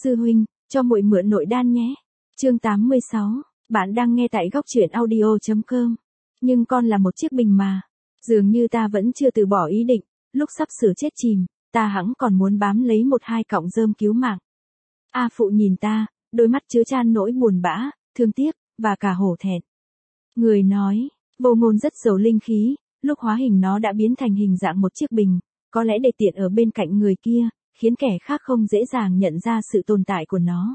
Sư huynh, cho muội mượn nội đan nhé. Chương 86, bạn đang nghe tại góc truyện audio.com. Nhưng con là một chiếc bình mà. Dường như ta vẫn chưa từ bỏ ý định, lúc sắp sửa chết chìm, ta hẵng còn muốn bám lấy một hai cọng rơm cứu mạng. A Phụ nhìn ta, đôi mắt chứa chan nỗi buồn bã, thương tiếc, và cả hổ thẹn. Người nói, Vô Ngôn rất giàu linh khí, lúc hóa hình nó đã biến thành hình dạng một chiếc bình, có lẽ để tiện ở bên cạnh người kia, khiến kẻ khác không dễ dàng nhận ra sự tồn tại của nó.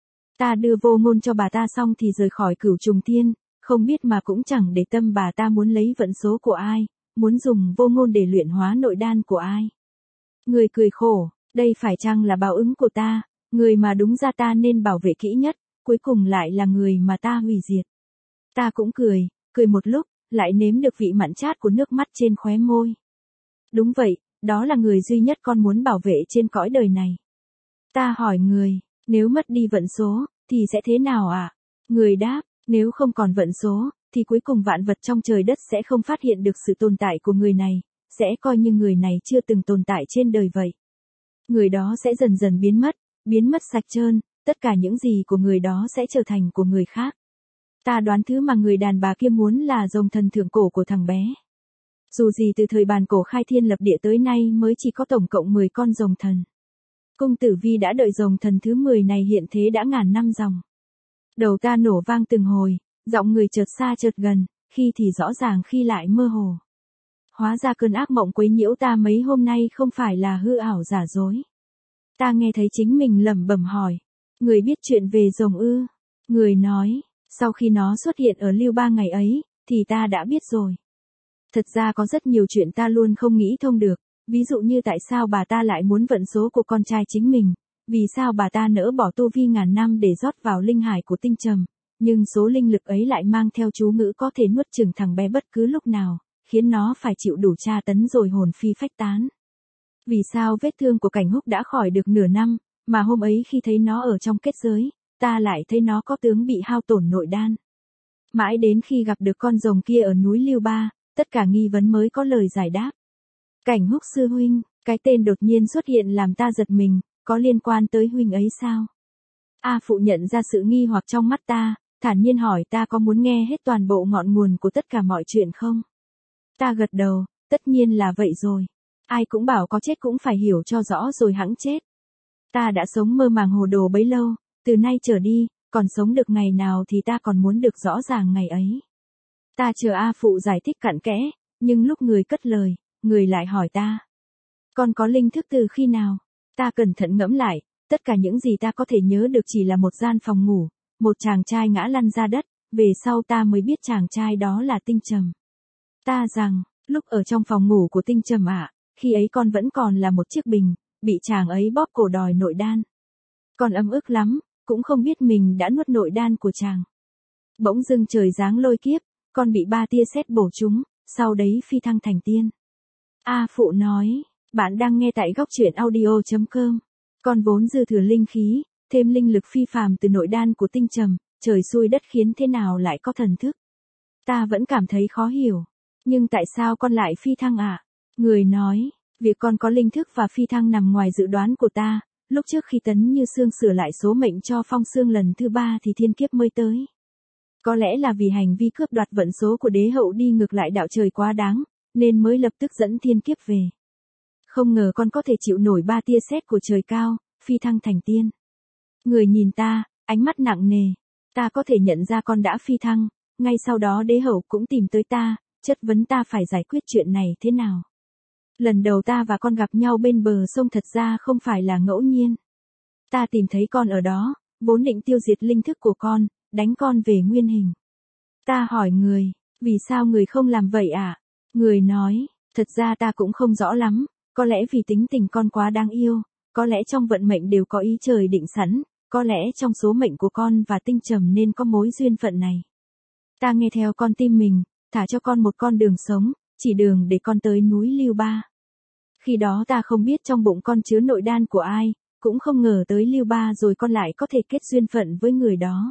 Ta đưa Vô Ngôn cho bà ta xong thì rời khỏi Cửu Trùng Thiên, không biết mà cũng chẳng để tâm bà ta muốn lấy vận số của ai, muốn dùng Vô Ngôn để luyện hóa nội đan của ai. Người cười khổ, đây phải chăng là báo ứng của ta, người mà đúng ra ta nên bảo vệ kỹ nhất, cuối cùng lại là người mà ta hủy diệt. Ta cũng cười một lúc, lại nếm được vị mặn chát của nước mắt trên khóe môi. Đúng vậy, đó là người duy nhất con muốn bảo vệ trên cõi đời này. Ta hỏi người, nếu mất đi vận số, thì sẽ thế nào ạ? Người đáp, nếu không còn vận số, thì cuối cùng vạn vật trong trời đất sẽ không phát hiện được sự tồn tại của người này, sẽ coi như người này chưa từng tồn tại trên đời vậy. Người đó sẽ dần dần biến mất sạch trơn, tất cả những gì của người đó sẽ trở thành của người khác. Ta đoán thứ mà người đàn bà kia muốn là rồng thần thượng cổ của thằng bé. Dù gì từ thời bàn cổ khai thiên lập địa tới nay mới chỉ có tổng cộng 10 con rồng thần. Cung Tử Vi đã đợi rồng thần thứ 10 này hiện thế đã ngàn năm dòng. Đầu ta nổ vang từng hồi, giọng người chợt xa chợt gần, khi thì rõ ràng khi lại mơ hồ. Hóa ra cơn ác mộng quấy nhiễu ta mấy hôm nay không phải là hư ảo giả dối. Ta nghe thấy chính mình lẩm bẩm hỏi, người biết chuyện về rồng ư? Người nói, sau khi nó xuất hiện ở Lưu Ba ngày ấy, thì ta đã biết rồi. Thật ra có rất nhiều chuyện ta luôn không nghĩ thông được, ví dụ như tại sao bà ta lại muốn vận số của con trai chính mình, vì sao bà ta nỡ bỏ tu vi ngàn năm để rót vào linh hải của Tinh Trầm, nhưng số linh lực ấy lại mang theo chú ngữ có thể nuốt chửng thằng bé bất cứ lúc nào, khiến nó phải chịu đủ tra tấn rồi hồn phi phách tán. Vì sao vết thương của Cảnh Húc đã khỏi được nửa năm, mà hôm ấy khi thấy nó ở trong kết giới, ta lại thấy nó có tướng bị hao tổn nội đan. Mãi đến khi gặp được con rồng kia ở núi Lưu Ba, tất cả nghi vấn mới có lời giải đáp. Cảnh Húc sư huynh, cái tên đột nhiên xuất hiện làm ta giật mình, có liên quan tới huynh ấy sao? A Phụ nhận ra sự nghi hoặc trong mắt ta, thản nhiên hỏi ta có muốn nghe hết toàn bộ ngọn nguồn của tất cả mọi chuyện không? Ta gật đầu, tất nhiên là vậy rồi. Ai cũng bảo có chết cũng phải hiểu cho rõ rồi hẵng chết. Ta đã sống mơ màng hồ đồ bấy lâu, từ nay trở đi, còn sống được ngày nào thì ta còn muốn được rõ ràng ngày ấy. Ta chờ A Phụ giải thích cặn kẽ, nhưng lúc người cất lời, người lại hỏi ta. Con có linh thức từ khi nào? Ta cẩn thận ngẫm lại, tất cả những gì ta có thể nhớ được chỉ là một gian phòng ngủ, một chàng trai ngã lăn ra đất, về sau ta mới biết chàng trai đó là Tinh Trầm. Ta rằng, lúc ở trong phòng ngủ của Tinh Trầm ạ, khi ấy con vẫn còn là một chiếc bình, bị chàng ấy bóp cổ đòi nội đan. Con ấm ức lắm, cũng không biết mình đã nuốt nội đan của chàng. Bỗng dưng trời giáng lôi kiếp, con bị 3 tia sét bổ trúng, sau đấy phi thăng thành tiên. A Phụ nói, bạn đang nghe tại góc truyện audio.com. Con vốn dư thừa linh khí, thêm linh lực phi phàm từ nội đan của Tinh Trầm, trời xui đất khiến thế nào lại có thần thức. Ta vẫn cảm thấy khó hiểu. Nhưng tại sao con lại phi thăng ạ? Người nói, việc con có linh thức và phi thăng nằm ngoài dự đoán của ta, lúc trước khi Tấn Như Sương sửa lại số mệnh cho Phong Sương lần thứ 3 thì thiên kiếp mới tới. Có lẽ là vì hành vi cướp đoạt vận số của đế hậu đi ngược lại đạo trời quá đáng, nên mới lập tức dẫn thiên kiếp về. Không ngờ con có thể chịu nổi 3 tia sét của trời cao, phi thăng thành tiên. Người nhìn ta, ánh mắt nặng nề. Ta có thể nhận ra con đã phi thăng, ngay sau đó đế hậu cũng tìm tới ta, chất vấn ta phải giải quyết chuyện này thế nào. Lần đầu ta và con gặp nhau bên bờ sông thật ra không phải là ngẫu nhiên. Ta tìm thấy con ở đó, vốn định tiêu diệt linh thức của con, đánh con về nguyên hình. Ta hỏi người, vì sao người không làm vậy ạ? Người nói, thật ra ta cũng không rõ lắm, có lẽ vì tính tình con quá đáng yêu, có lẽ trong vận mệnh đều có ý trời định sẵn, có lẽ trong số mệnh của con và Tinh Trầm nên có mối duyên phận này. Ta nghe theo con tim mình, thả cho con một con đường sống, chỉ đường để con tới núi Lưu Ba. Khi đó ta không biết trong bụng con chứa nội đan của ai, cũng không ngờ tới Lưu Ba rồi con lại có thể kết duyên phận với người đó.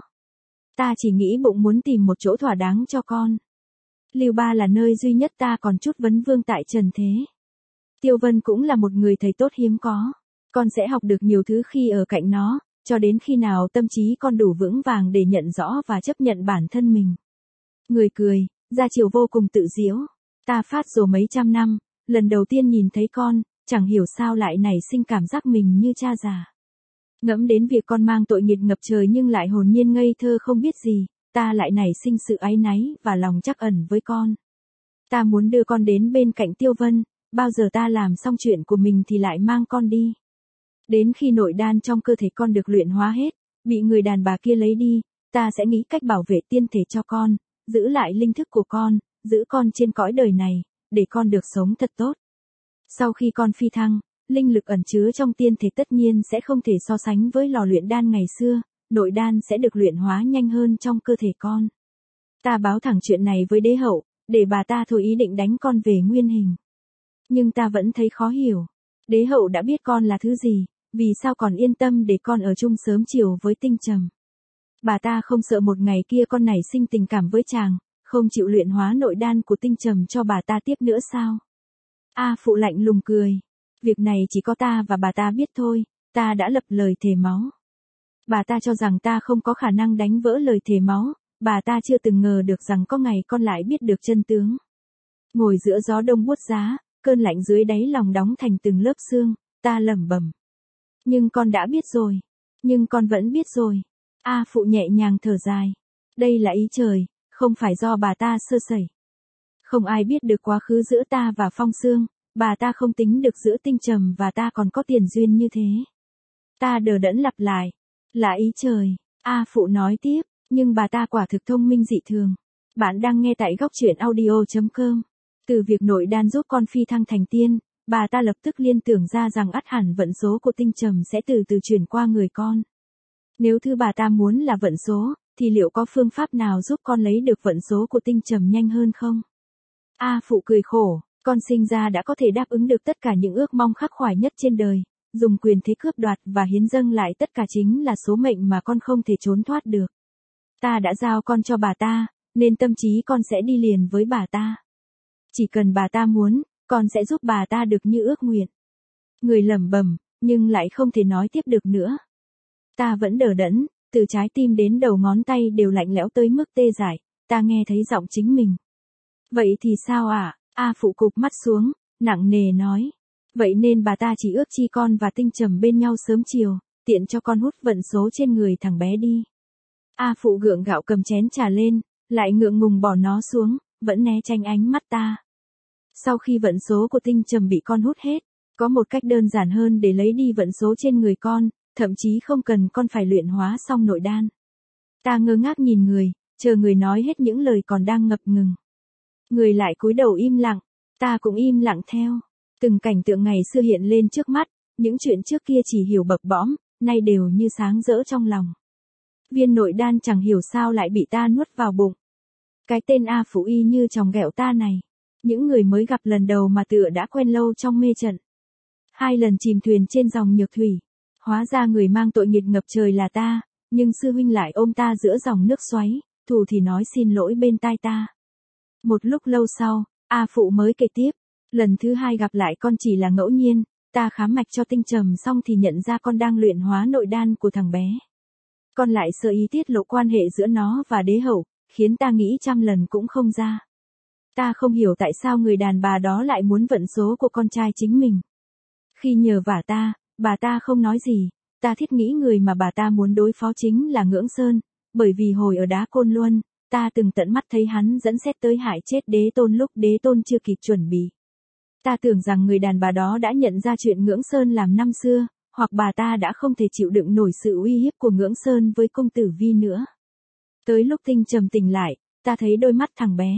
Ta chỉ nghĩ bụng muốn tìm một chỗ thỏa đáng cho con. Lưu Ba là nơi duy nhất ta còn chút vấn vương tại trần thế. Tiêu Vân cũng là một người thầy tốt hiếm có. Con sẽ học được nhiều thứ khi ở cạnh nó, cho đến khi nào tâm trí con đủ vững vàng để nhận rõ và chấp nhận bản thân mình. Người cười, ra chiều vô cùng tự diễu. Ta phát rồi mấy trăm năm, lần đầu tiên nhìn thấy con, chẳng hiểu sao lại nảy sinh cảm giác mình như cha già. Ngẫm đến việc con mang tội nghiệt ngập trời nhưng lại hồn nhiên ngây thơ không biết gì, ta lại nảy sinh sự áy náy và lòng trắc ẩn với con. Ta muốn đưa con đến bên cạnh Tiêu Vân, bao giờ ta làm xong chuyện của mình thì lại mang con đi. Đến khi nội đan trong cơ thể con được luyện hóa hết, bị người đàn bà kia lấy đi, ta sẽ nghĩ cách bảo vệ tiên thể cho con, giữ lại linh thức của con, giữ con trên cõi đời này, để con được sống thật tốt. Sau khi con phi thăng, linh lực ẩn chứa trong tiên thể tất nhiên sẽ không thể so sánh với lò luyện đan ngày xưa, nội đan sẽ được luyện hóa nhanh hơn trong cơ thể con. Ta báo thẳng chuyện này với đế hậu, để bà ta thôi ý định đánh con về nguyên hình. Nhưng ta vẫn thấy khó hiểu. Đế hậu đã biết con là thứ gì, vì sao còn yên tâm để con ở chung sớm chiều với Tinh Trầm. Bà ta không sợ một ngày kia con nảy sinh tình cảm với chàng, không chịu luyện hóa nội đan của Tinh Trầm cho bà ta tiếp nữa sao? A Phụ lạnh lùng cười. Việc này chỉ có ta và bà ta biết thôi, ta đã lập lời thề máu. Bà ta cho rằng ta không có khả năng đánh vỡ lời thề máu, bà ta chưa từng ngờ được rằng có ngày con lại biết được chân tướng. Ngồi giữa gió đông buốt giá, cơn lạnh dưới đáy lòng đóng thành từng lớp xương, ta lẩm bẩm. Nhưng con đã biết rồi. Nhưng con vẫn biết rồi. A Phụ nhẹ nhàng thở dài. Đây là ý trời, không phải do bà ta sơ sẩy. Không ai biết được quá khứ giữa ta và Phong Sương, bà ta không tính được giữa Tinh Trầm và ta còn có tiền duyên như thế. Ta đờ đẫn lặp lại. Là ý trời. A Phụ nói tiếp, nhưng bà ta quả thực thông minh dị thường. Bạn đang nghe tại góc truyện audio.com. Từ việc nội đan giúp con phi thăng thành tiên, bà ta lập tức liên tưởng ra rằng ắt hẳn vận số của Tinh Trầm sẽ từ từ chuyển qua người con. Nếu thứ bà ta muốn là vận số, thì liệu có phương pháp nào giúp con lấy được vận số của Tinh Trầm nhanh hơn không? A Phụ cười khổ, con sinh ra đã có thể đáp ứng được tất cả những ước mong khắc khoải nhất trên đời, dùng quyền thế cướp đoạt và hiến dâng lại tất cả chính là số mệnh mà con không thể trốn thoát được. Ta đã giao con cho bà ta, nên tâm trí con sẽ đi liền với bà ta. Chỉ cần bà ta muốn, con sẽ giúp bà ta được như ước nguyện. Người lẩm bẩm, nhưng lại không thể nói tiếp được nữa. Ta vẫn đờ đẫn, từ trái tim đến đầu ngón tay đều lạnh lẽo tới mức tê dại, ta nghe thấy giọng chính mình. Vậy thì sao ạ? A Phụ cụp mắt xuống, nặng nề nói. Vậy nên bà ta chỉ ước chi con và Tinh Trầm bên nhau sớm chiều, tiện cho con hút vận số trên người thằng bé đi. A Phụ gượng gạo cầm chén trà lên, lại ngượng ngùng bỏ nó xuống, vẫn né tránh ánh mắt ta. Sau khi vận số của Tinh Trầm bị con hút hết, có một cách đơn giản hơn để lấy đi vận số trên người con, thậm chí không cần con phải luyện hóa xong nội đan. Ta ngơ ngác nhìn người, chờ người nói hết những lời còn đang ngập ngừng. Người lại cúi đầu im lặng, ta cũng im lặng theo. Từng cảnh tượng ngày xưa hiện lên trước mắt, những chuyện trước kia chỉ hiểu bập bõm, nay đều như sáng rỡ trong lòng. Viên nội đan chẳng hiểu sao lại bị ta nuốt vào bụng. Cái tên A Phụ y như chòng ghẹo ta này. Những người mới gặp lần đầu mà tựa đã quen lâu trong mê trận. 2 lần chìm thuyền trên dòng nhược thủy. Hóa ra người mang tội nghiệt ngập trời là ta, nhưng sư huynh lại ôm ta giữa dòng nước xoáy, thù thì nói xin lỗi bên tai ta. Một lúc lâu sau, A Phụ mới kể tiếp. Lần thứ 2 gặp lại con chỉ là ngẫu nhiên, ta khám mạch cho Tinh Trầm xong thì nhận ra con đang luyện hóa nội đan của thằng bé. Con lại sơ ý tiết lộ quan hệ giữa nó và đế hậu, khiến ta nghĩ trăm lần cũng không ra. Ta không hiểu tại sao người đàn bà đó lại muốn vận số của con trai chính mình. Khi nhờ vả ta, bà ta không nói gì, ta thiết nghĩ người mà bà ta muốn đối phó chính là Ngưỡng Sơn, bởi vì hồi ở Đá Côn Luân, ta từng tận mắt thấy hắn dẫn xét tới hại chết Đế Tôn lúc Đế Tôn chưa kịp chuẩn bị. Ta tưởng rằng người đàn bà đó đã nhận ra chuyện Ngưỡng Sơn làm năm xưa, hoặc bà ta đã không thể chịu đựng nổi sự uy hiếp của Ngưỡng Sơn với công tử Vi nữa. Tới lúc Tinh Trầm tỉnh lại, ta thấy đôi mắt thằng bé.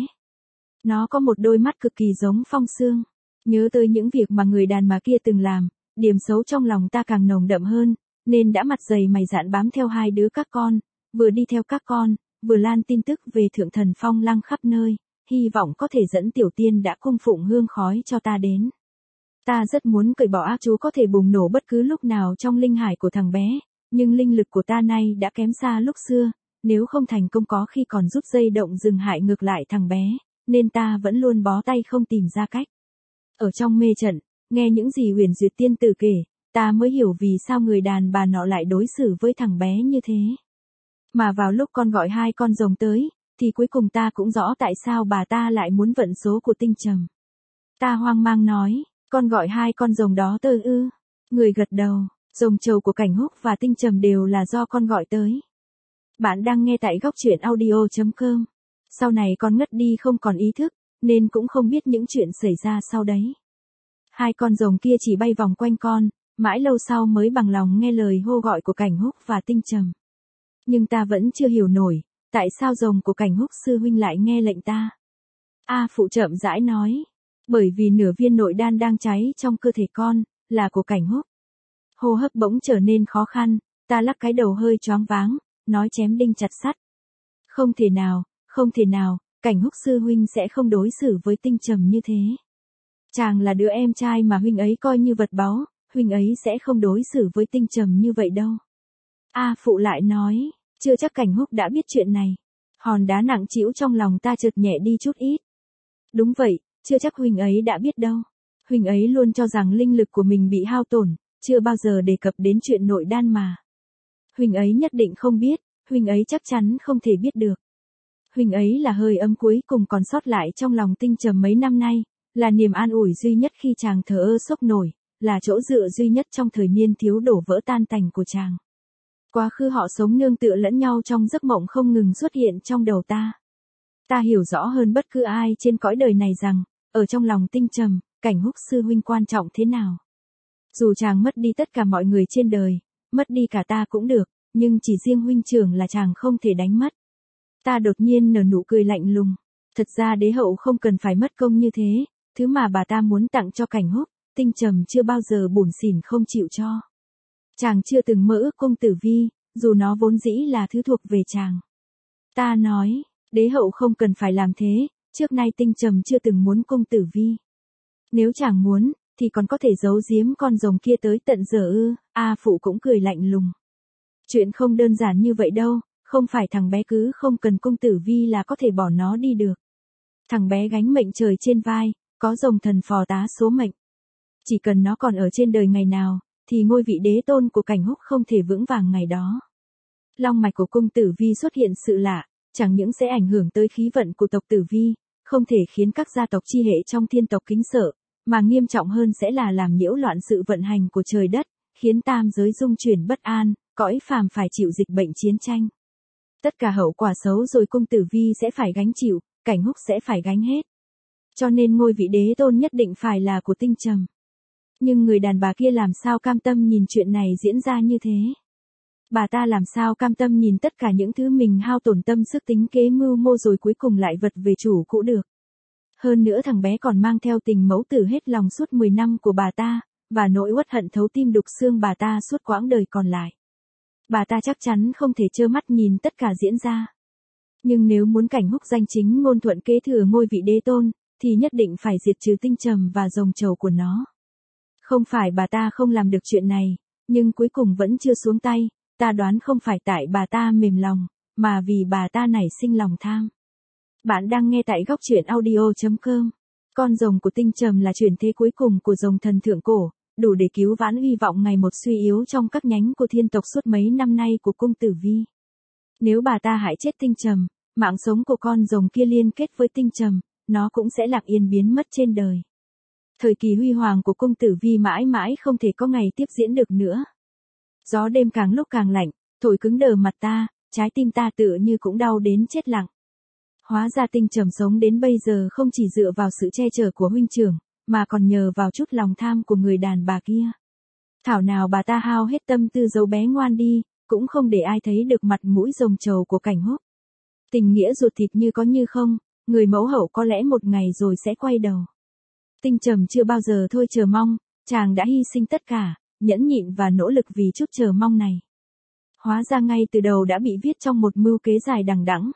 Nó có một đôi mắt cực kỳ giống Phong Sương. Nhớ tới những việc mà người đàn bà kia từng làm, điểm xấu trong lòng ta càng nồng đậm hơn, nên đã mặt dày mày dạn bám theo 2 đứa các con, vừa đi theo các con, vừa lan tin tức về Thượng Thần Phong Lăng khắp nơi, hy vọng có thể dẫn Tiểu Tiên đã cung phụng hương khói cho ta đến. Ta rất muốn cởi bỏ ác chú có thể bùng nổ bất cứ lúc nào trong linh hải của thằng bé, nhưng linh lực của ta nay đã kém xa lúc xưa, nếu không thành công có khi còn rút dây động rừng hại ngược lại thằng bé, nên ta vẫn luôn bó tay không tìm ra cách. Ở trong mê trận, nghe những gì Huyền Duyệt tiên tử kể, ta mới hiểu vì sao người đàn bà nọ lại đối xử với thằng bé như thế. Mà vào lúc con gọi 2 con rồng tới, thì cuối cùng ta cũng rõ tại sao bà ta lại muốn vận số của Tinh Trầm. Ta hoang mang nói, con gọi 2 con rồng đó tới ư? Người gật đầu, rồng trầu của Cảnh Húc và Tinh Trầm đều là do con gọi tới. Bạn đang nghe tại góc truyện audio.com. Sau này con ngất đi không còn ý thức, nên cũng không biết những chuyện xảy ra sau đấy. 2 con rồng kia chỉ bay vòng quanh con, mãi lâu sau mới bằng lòng nghe lời hô gọi của Cảnh Húc và Tinh Trầm. Nhưng ta vẫn chưa hiểu nổi, tại sao rồng của Cảnh Húc sư huynh lại nghe lệnh ta. A Phụ chậm rãi nói, bởi vì nửa viên nội đan đang cháy trong cơ thể con, là của Cảnh Húc. Hô hấp bỗng trở nên khó khăn, ta lắc cái đầu hơi choáng váng, nói chém đinh chặt sắt. Không thể nào, Cảnh Húc sư huynh sẽ không đối xử với Tinh Trầm như thế. Chàng là đứa em trai mà huynh ấy coi như vật báu, huynh ấy sẽ không đối xử với Tinh Trầm như vậy đâu. A Phụ lại nói, chưa chắc Cảnh Húc đã biết chuyện này. Hòn đá nặng trĩu trong lòng ta chợt nhẹ đi chút ít. Đúng vậy, chưa chắc huynh ấy đã biết đâu. Huynh ấy luôn cho rằng linh lực của mình bị hao tổn, chưa bao giờ đề cập đến chuyện nội đan mà. Huynh ấy nhất định không biết, huynh ấy chắc chắn không thể biết được. Huynh ấy là hơi ấm cuối cùng còn sót lại trong lòng Tinh Trầm mấy năm nay, là niềm an ủi duy nhất khi chàng thờ ơ sốc nổi, là chỗ dựa duy nhất trong thời niên thiếu đổ vỡ tan tành của chàng. Quá khứ họ sống nương tựa lẫn nhau trong giấc mộng không ngừng xuất hiện trong đầu ta. Ta hiểu rõ hơn bất cứ ai trên cõi đời này rằng, ở trong lòng Tinh Trầm, Cảnh Húc sư huynh quan trọng thế nào. Dù chàng mất đi tất cả mọi người trên đời, mất đi cả ta cũng được, nhưng chỉ riêng huynh trưởng là chàng không thể đánh mất. Ta đột nhiên nở nụ cười lạnh lùng. Thật ra đế hậu không cần phải mất công như thế, thứ mà bà ta muốn tặng cho Cảnh Húc, Tinh Trầm chưa bao giờ bủn xỉn không chịu cho. Chàng chưa từng mơ ước cung tử vi, dù nó vốn dĩ là thứ thuộc về chàng. Ta nói, đế hậu không cần phải làm thế, trước nay Tinh Trầm chưa từng muốn cung tử vi. Nếu chàng muốn, thì còn có thể giấu giếm con rồng kia tới tận giờ ư? A Phụ cũng cười lạnh lùng. Chuyện không đơn giản như vậy đâu, không phải thằng bé cứ không cần cung tử vi là có thể bỏ nó đi được. Thằng bé gánh mệnh trời trên vai, có rồng thần phò tá số mệnh. Chỉ cần nó còn ở trên đời ngày nào, thì ngôi vị đế tôn của Cảnh Húc không thể vững vàng ngày đó. Long mạch của cung tử vi xuất hiện sự lạ, chẳng những sẽ ảnh hưởng tới khí vận của tộc tử vi, không thể khiến các gia tộc chi hệ trong thiên tộc kính sợ, mà nghiêm trọng hơn sẽ là làm nhiễu loạn sự vận hành của trời đất, khiến tam giới rung chuyển bất an, cõi phàm phải chịu dịch bệnh chiến tranh. Tất cả hậu quả xấu rồi cung tử vi sẽ phải gánh chịu, Cảnh Húc sẽ phải gánh hết. Cho nên ngôi vị đế tôn nhất định phải là của Tinh Trầm. Nhưng người đàn bà kia làm sao cam tâm nhìn chuyện này diễn ra như thế? Bà ta làm sao cam tâm nhìn tất cả những thứ mình hao tổn tâm sức tính kế mưu mô rồi cuối cùng lại vật về chủ cũ được. Hơn nữa thằng bé còn mang theo tình mẫu tử hết lòng suốt 10 năm của bà ta, và nỗi uất hận thấu tim đục xương bà ta suốt quãng đời còn lại. Bà ta chắc chắn không thể trơ mắt nhìn tất cả diễn ra. Nhưng nếu muốn Cảnh Húc danh chính ngôn thuận kế thừa ngôi vị đế tôn, thì nhất định phải diệt trừ Tinh Trầm và rồng trầu của nó. Không phải bà ta không làm được chuyện này, nhưng cuối cùng vẫn chưa xuống tay, ta đoán không phải tại bà ta mềm lòng, mà vì bà ta nảy sinh lòng tham. Bạn đang nghe tại góc truyện audio.com. Con rồng của Tinh Trầm là chuyển thế cuối cùng của rồng thần thượng cổ, đủ để cứu vãn hy vọng ngày một suy yếu trong các nhánh của thiên tộc suốt mấy năm nay của cung tử vi. Nếu bà ta hại chết Tinh Trầm, mạng sống của con rồng kia liên kết với Tinh Trầm, nó cũng sẽ lặng yên biến mất trên đời. Thời kỳ huy hoàng của cung tử vi mãi mãi không thể có ngày tiếp diễn được nữa. Gió đêm càng lúc càng lạnh, thổi cứng đờ mặt ta, trái tim ta tựa như cũng đau đến chết lặng. Hóa ra Tinh Trầm sống đến bây giờ không chỉ dựa vào sự che chở của huynh trưởng, mà còn nhờ vào chút lòng tham của người đàn bà kia. Thảo nào bà ta hao hết tâm tư giấu bé ngoan đi, cũng không để ai thấy được mặt mũi rồng trầu của Cảnh Húc. Tình nghĩa ruột thịt như có như không, người mẫu hậu có lẽ một ngày rồi sẽ quay đầu. Tinh Trầm chưa bao giờ thôi chờ mong, chàng đã hy sinh tất cả, nhẫn nhịn và nỗ lực vì chút chờ mong này. Hóa ra ngay từ đầu đã bị viết trong một mưu kế dài đằng đẵng.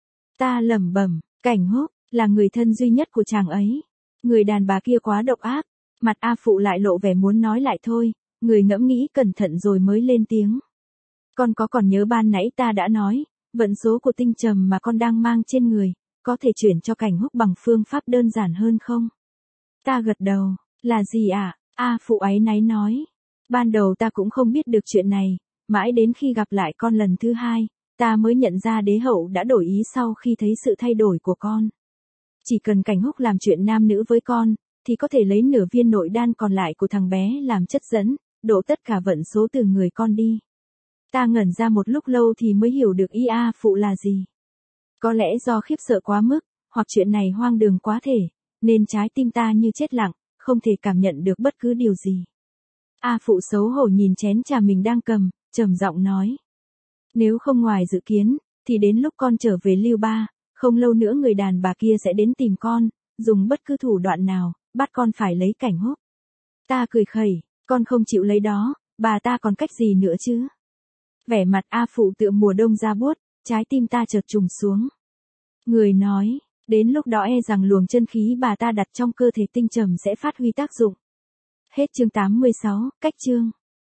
Ta lẩm bẩm, Cảnh Húc là người thân duy nhất của chàng ấy. Người đàn bà kia quá độc ác. Mặt A Phụ lại lộ vẻ muốn nói lại thôi, người ngẫm nghĩ cẩn thận rồi mới lên tiếng. Con còn nhớ ban nãy ta đã nói, vận số của Tinh Trầm mà con đang mang trên người, có thể chuyển cho Cảnh Húc bằng phương pháp đơn giản hơn không? Ta gật đầu, là gì ạ? A Phụ áy náy nói. Ban đầu ta cũng không biết được chuyện này, mãi đến khi gặp lại con lần thứ hai, ta mới nhận ra đế hậu đã đổi ý sau khi thấy sự thay đổi của con. Chỉ cần Cảnh Húc làm chuyện nam nữ với con, thì có thể lấy nửa viên nội đan còn lại của thằng bé làm chất dẫn, đổ tất cả vận số từ người con đi. Ta ngẩn ra một lúc lâu thì mới hiểu được ý A Phụ là gì. Có lẽ do khiếp sợ quá mức, hoặc chuyện này hoang đường quá thể, nên trái tim ta như chết lặng, không thể cảm nhận được bất cứ điều gì. A Phụ xấu hổ nhìn chén trà mình đang cầm, trầm giọng nói. Nếu không ngoài dự kiến, thì đến lúc con trở về Lưu Ba, không lâu nữa người đàn bà kia sẽ đến tìm con, dùng bất cứ thủ đoạn nào, bắt con phải lấy Cảnh Húc. Ta cười khẩy, con không chịu lấy đó, bà ta còn cách gì nữa chứ? Vẻ mặt A Phụ tựa mùa đông ra buốt, trái tim ta chợt trùng xuống. Người nói, đến lúc đó e rằng luồng chân khí bà ta đặt trong cơ thể Tinh Trầm sẽ phát huy tác dụng. Hết chương 86, cách chương.